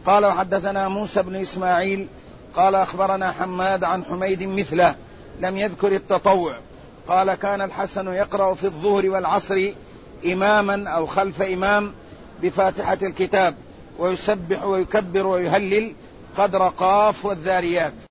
قال وحدثنا موسى بن إسماعيل قال أخبرنا حماد عن حميد مثله لم يذكر التطوع. قال كان الحسن يقرأ في الظهر والعصر إماما أو خلف إمام بفاتحة الكتاب ويسبح ويكبر ويهلل قدر قاف والذاريات.